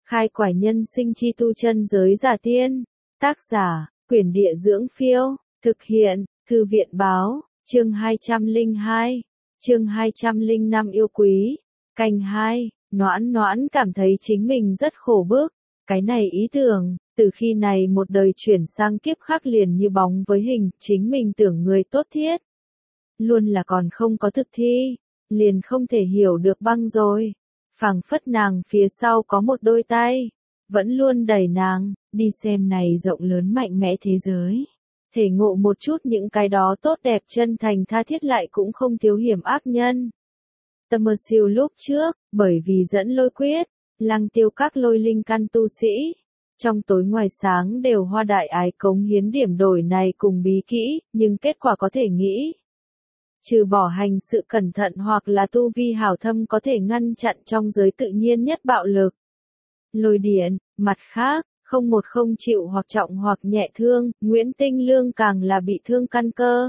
Khai quải nhân sinh chi tu chân giới giả tiên. Tác giả, Quyển Địa Dưỡng Phiêu. Thực hiện, Thư viện Báo. Chương 202. Chương 205 yêu quý. Canh 2. Noãn Noãn cảm thấy chính mình rất khổ bức. Cái này ý tưởng, từ khi này một đời chuyển sang kiếp khác liền như bóng với hình, chính mình tưởng người tốt thiết. Luôn là còn không có thực thi, liền không thể hiểu được băng rồi. Phảng phất nàng phía sau có một đôi tay, vẫn luôn đẩy nàng, đi xem này rộng lớn mạnh mẽ thế giới. Thể ngộ một chút những cái đó tốt đẹp chân thành tha thiết lại cũng không thiếu hiểm ác nhân. Tâm siêu lúc trước, bởi vì dẫn lôi quyết, Lăng Tiêu các lôi linh căn tu sĩ, trong tối ngoài sáng đều hoa đại ái cống hiến điểm đổi này cùng bí kỹ, nhưng kết quả có thể nghĩ. Trừ bỏ hành sự cẩn thận hoặc là tu vi hảo thâm có thể ngăn chặn trong giới tự nhiên nhất bạo lực. Lôi điện, mặt khác, không chịu hoặc trọng hoặc nhẹ thương, Nguyễn Tinh Lương càng là bị thương căn cơ.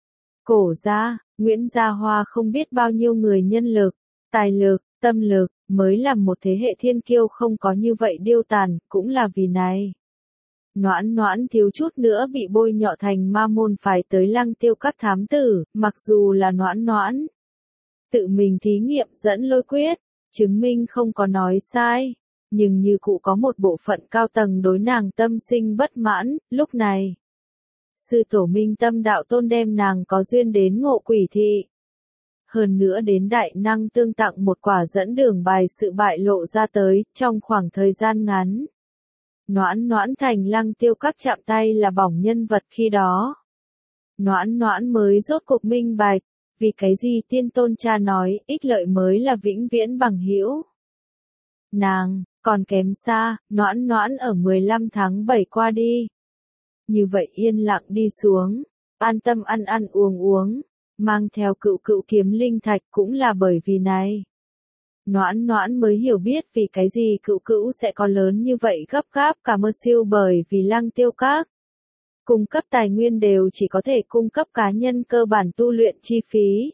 Cổ gia, Nguyễn Gia Hoa không biết bao nhiêu người nhân lực, tài lực, tâm lực, mới làm một thế hệ thiên kiêu không có như vậy điêu tàn, cũng là vì này. Noãn Noãn thiếu chút nữa bị bôi nhọ thành ma môn phải tới Lăng Tiêu các thám tử, mặc dù là Noãn Noãn tự mình thí nghiệm dẫn lôi quyết, chứng minh không có nói sai, nhưng như cụ có một bộ phận cao tầng đối nàng tâm sinh bất mãn, lúc này. Sư tổ Minh Tâm Đạo Tôn đem nàng có duyên đến Ngộ Quỷ Thị. Hơn nữa đến đại năng tương tặng một quả dẫn đường bài sự bại lộ ra tới, trong khoảng thời gian ngắn. Noãn Noãn thành Lăng Tiêu các chạm tay là bỏng nhân vật khi đó. Noãn Noãn mới rốt cuộc minh bạch, vì cái gì tiên tôn cha nói, ích lợi mới là vĩnh viễn bằng hữu. Nàng, còn kém xa, Noãn Noãn ở 15 tháng 7 qua đi. Như vậy yên lặng đi xuống, an tâm ăn ăn uống, mang theo cựu kiếm linh thạch cũng là bởi vì này. Noãn Noãn mới hiểu biết vì cái gì cựu sẽ có lớn như vậy gấp gáp cả mơ siêu bởi vì Lăng Tiêu các. Cung cấp tài nguyên đều chỉ có thể cung cấp cá nhân cơ bản tu luyện chi phí.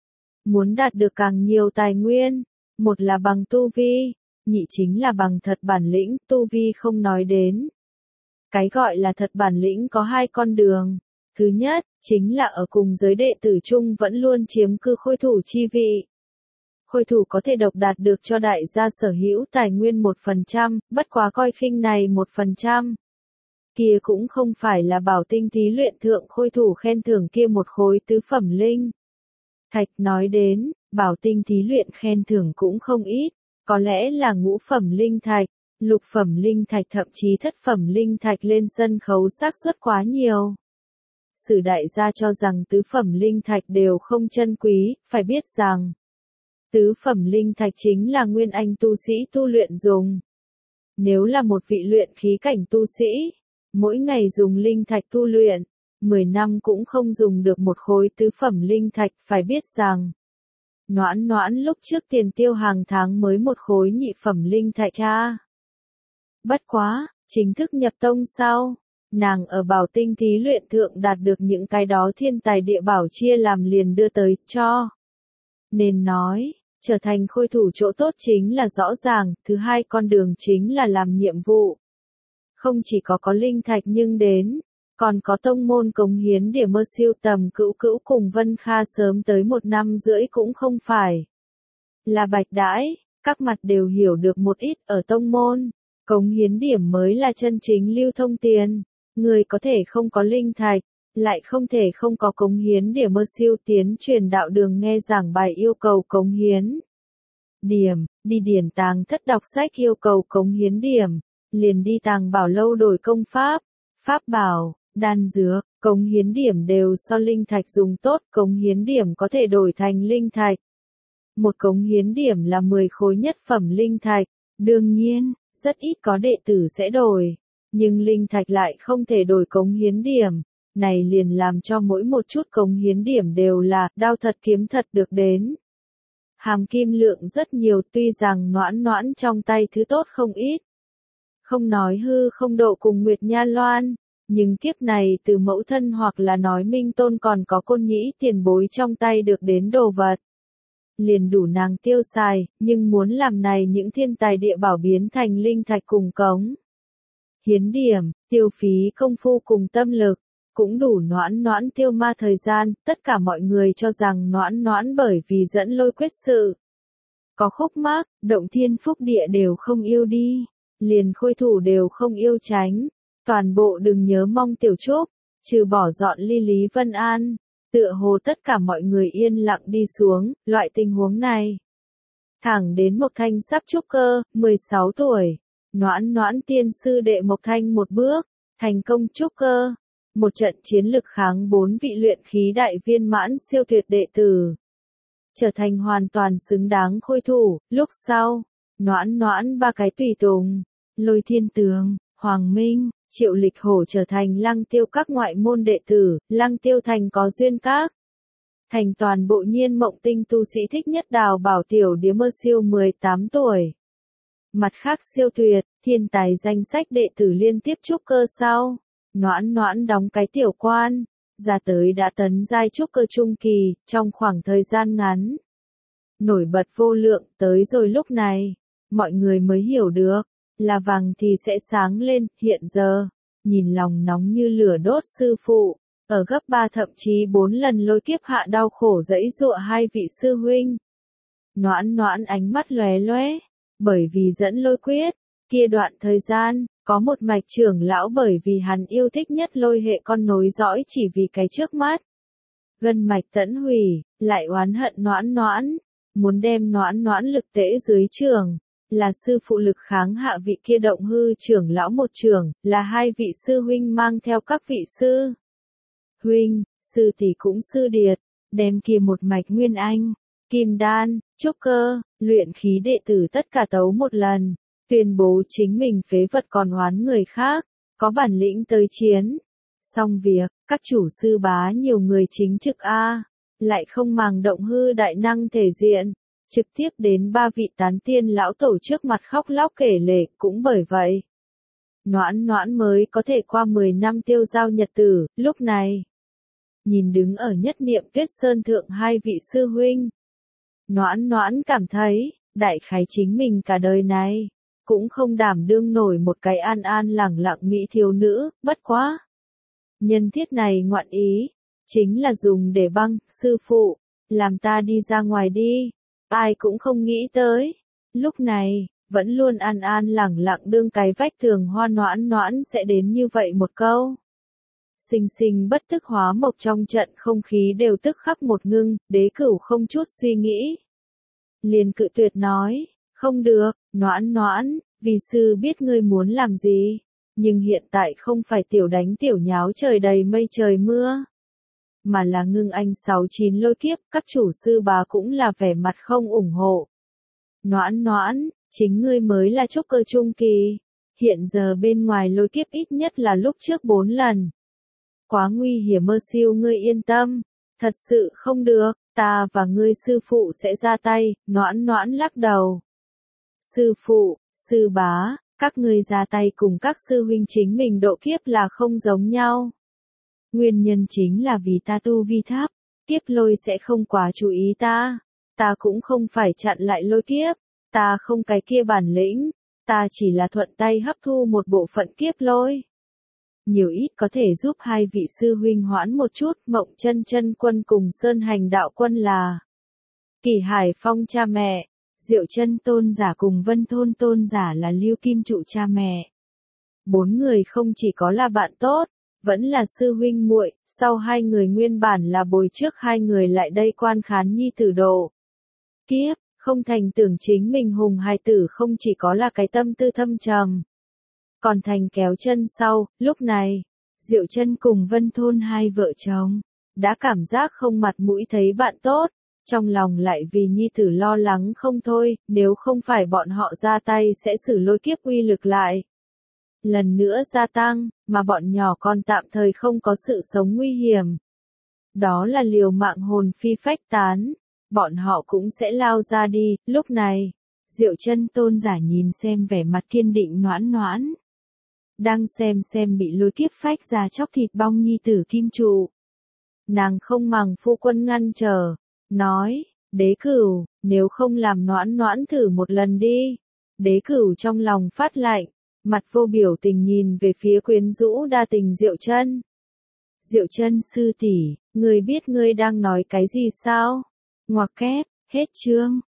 Muốn đạt được càng nhiều tài nguyên, một là bằng tu vi, nhị chính là bằng thật bản lĩnh, tu vi không nói đến. Cái gọi là thật bản lĩnh có hai con đường. Thứ nhất, chính là ở cùng giới đệ tử chung vẫn luôn chiếm cư khôi thủ chi vị. Khôi thủ có thể độc đạt được cho đại gia sở hữu tài nguyên 1%, bất quá coi khinh này 1%. Kia cũng không phải là bảo tinh thí luyện thượng khôi thủ khen thưởng kia một khối tứ phẩm linh. Thạch nói đến, bảo tinh thí luyện khen thưởng cũng không ít, có lẽ là ngũ phẩm linh thạch, lục phẩm linh thạch thậm chí thất phẩm linh thạch lên sân khấu xác suất quá nhiều. Sử đại gia cho rằng tứ phẩm linh thạch đều không chân quý, phải biết rằng tứ phẩm linh thạch chính là nguyên anh tu sĩ tu luyện dùng. Nếu là một vị luyện khí cảnh tu sĩ, mỗi ngày dùng linh thạch tu luyện, 10 năm cũng không dùng được một khối tứ phẩm linh thạch, phải biết rằng Noãn Noãn lúc trước tiền tiêu hàng tháng mới một khối nhị phẩm linh thạch ra. Bất quá, chính thức nhập tông sau, nàng ở bảo tinh thí luyện thượng đạt được những cái đó thiên tài địa bảo chia làm liền đưa tới cho. Nên nói, trở thành khôi thủ chỗ tốt chính là rõ ràng, thứ hai con đường chính là làm nhiệm vụ. Không chỉ có linh thạch nhưng đến, còn có tông môn cống hiến để mơ siêu tầm cữu cùng Vân Kha sớm tới 1 năm rưỡi cũng không phải là bạch đãi, các mặt đều hiểu được một ít ở tông môn. Cống hiến điểm mới là chân chính lưu thông tiền, người có thể không có linh thạch, lại không thể không có cống hiến để mơ siêu tiến truyền đạo đường nghe giảng bài yêu cầu cống hiến. Điểm, đi điển tàng thất đọc sách yêu cầu cống hiến điểm, liền đi tàng bảo lâu đổi công pháp, pháp bảo, đan dược, cống hiến điểm đều so linh thạch dùng tốt, cống hiến điểm có thể đổi thành linh thạch. Một cống hiến điểm là 10 khối nhất phẩm linh thạch, đương nhiên, rất ít có đệ tử sẽ đổi, nhưng linh thạch lại không thể đổi cống hiến điểm, này liền làm cho mỗi một chút cống hiến điểm đều là đao thật kiếm thật được đến. Hàm kim lượng rất nhiều tuy rằng Noãn Noãn trong tay thứ tốt không ít. Không nói hư không độ cùng Nguyệt Nha Loan, nhưng kiếp này từ mẫu thân hoặc là nói Minh Tôn còn có Côn Nhĩ tiền bối trong tay được đến đồ vật. liền đủ nàng tiêu xài, nhưng muốn làm này những thiên tài địa bảo biến thành linh thạch cùng cống. Hiến điểm, tiêu phí công phu cùng tâm lực, cũng đủ Noãn Noãn tiêu ma thời gian, tất cả mọi người cho rằng Noãn Noãn bởi vì dẫn lôi quyết sự. Có khúc mắc, động thiên phúc địa đều không yêu đi, liền khôi thủ đều không yêu tránh, toàn bộ đừng nhớ mong tiểu trúc, trừ bỏ dọn ly Lý Vân An, tựa hồ tất cả mọi người yên lặng đi xuống, loại tình huống này. Thẳng đến Mộc Thanh sắp trúc cơ, 16 tuổi, Noãn Noãn tiên sư đệ Mộc Thanh một bước, thành công trúc cơ, một trận chiến lực kháng 4 vị luyện khí đại viên mãn siêu tuyệt đệ tử. Trở thành hoàn toàn xứng đáng khôi thủ, lúc sau, Noãn Noãn ba cái tùy tùng, Lôi Thiên Tường, Hoàng Minh, Triệu Lịch Hổ trở thành Lăng Tiêu các ngoại môn đệ tử, Lăng Tiêu thành có duyên các. Thành toàn bộ Nhiên Mộng Tinh tu sĩ thích nhất Đào Bảo tiểu điếm mơ siêu 18 tuổi. Mặt khác siêu tuyệt, thiên tài danh sách đệ tử liên tiếp trúc cơ sau, Noãn Noãn đóng cái tiểu quan, ra tới đã tấn giai trúc cơ trung kỳ, trong khoảng thời gian ngắn. Nổi bật vô lượng, tới rồi lúc này, mọi người mới hiểu được, là vàng thì sẽ sáng lên, hiện giờ, nhìn lòng nóng như lửa đốt sư phụ, ở gấp 3 thậm chí 4 lần lôi kiếp hạ đau khổ dẫy dụa hai vị sư huynh. Noãn Noãn ánh mắt lóe lóe, bởi vì dẫn lôi quyết, kia đoạn thời gian, có một mạch trưởng lão bởi vì hắn yêu thích nhất lôi hệ con nối dõi chỉ vì cái trước mắt. Gân mạch tẫn hủy, lại oán hận Noãn Noãn, muốn đem Noãn Noãn lực tễ dưới trường, là sư phụ lực kháng hạ vị kia động hư trưởng lão một trưởng, là hai vị sư huynh mang theo các vị sư. Huynh, sư tỷ cũng sư điệt, đem kia một mạch nguyên anh, kim đan, trúc cơ, luyện khí đệ tử tất cả tấu một lần, tuyên bố chính mình phế vật còn oán người khác, có bản lĩnh tới chiến. Xong việc, các chủ sư bá nhiều người chính trực A, lại không màng động hư đại năng thể diện, trực tiếp đến ba vị tán tiên lão tổ trước mặt khóc lóc kể lể, cũng bởi vậy. Noãn Noãn mới có thể qua 10 năm tiêu giao nhật tử, lúc này. Nhìn đứng ở nhất niệm Tuyết Sơn thượng hai vị sư huynh. Noãn Noãn cảm thấy, đại khái chính mình cả đời này, cũng không đảm đương nổi một cái an an lẳng lặng mỹ thiếu nữ, bất quá. Nhân thiết này ngoạn ý, chính là dùng để băng, sư phụ, làm ta đi ra ngoài đi, ai cũng không nghĩ tới. Lúc này, vẫn luôn an an lẳng lặng đương cái vách tường hoa Noãn Noãn sẽ đến như vậy một câu. Sinh sinh bất tức hóa mộc trong trận không khí đều tức khắc một ngưng, Đế Cửu không chút suy nghĩ. Liền cự tuyệt nói, không được, Noãn Noãn, vì sư biết ngươi muốn làm gì, nhưng hiện tại không phải tiểu đánh tiểu nháo trời đầy mây trời mưa, mà là ngưng anh 69 lôi kiếp, các chủ sư bá cũng là vẻ mặt không ủng hộ. Noãn Noãn, chính ngươi mới là trúc cơ trung kỳ, hiện giờ bên ngoài lôi kiếp ít nhất là lúc trước 4 lần. Quá nguy hiểm mơ siêu ngươi yên tâm, thật sự không được, ta và ngươi sư phụ sẽ ra tay, Noãn Noãn lắc đầu. Sư phụ, sư bá, các ngươi ra tay cùng các sư huynh chính mình độ kiếp là không giống nhau. Nguyên nhân chính là vì ta tu vi thấp, kiếp lôi sẽ không quá chú ý ta cũng không phải chặn lại lôi kiếp, ta không cái kia bản lĩnh, ta chỉ là thuận tay hấp thu một bộ phận kiếp lôi. Nhiều ít có thể giúp hai vị sư huynh hoãn một chút, Mộng Chân Chân quân cùng Sơn Hành đạo quân là Kỳ Hải Phong cha mẹ, Diệu Chân tôn giả cùng Vân Thôn tôn giả là Lưu Kim Trụ cha mẹ. 4 người không chỉ có là bạn tốt, vẫn là sư huynh muội, sau hai người nguyên bản là bồi trước hai người lại đây quan khán nhi tử độ. Kiếp, không thành tưởng chính mình hùng hài tử không chỉ có là cái tâm tư thâm trầm, còn thành kéo chân sau, lúc này, Diệu Chân cùng Vân Thôn hai vợ chồng, đã cảm giác không mặt mũi thấy bạn tốt, trong lòng lại vì nhi tử lo lắng không thôi, nếu không phải bọn họ ra tay sẽ xử lôi kiếp uy lực lại. Lần nữa gia tăng, mà bọn nhỏ còn tạm thời không có sự sống nguy hiểm. Đó là liều mạng hồn phi phách tán, bọn họ cũng sẽ lao ra đi, lúc này, Diệu Chân tôn giả nhìn xem vẻ mặt kiên định Noãn Noãn. Đang xem bị lôi kiếp phách ra chóc thịt bong nhi tử Kim Trụ. Nàng không màng phu quân ngăn trở, nói, Đế Cửu, nếu không làm Noãn Noãn thử một lần đi. Đế Cửu trong lòng phát lạnh, mặt vô biểu tình nhìn về phía quyến rũ đa tình Diệu Chân. Diệu Chân sư tỷ, ngươi biết ngươi đang nói cái gì sao? Ngoặc kép, hết chương.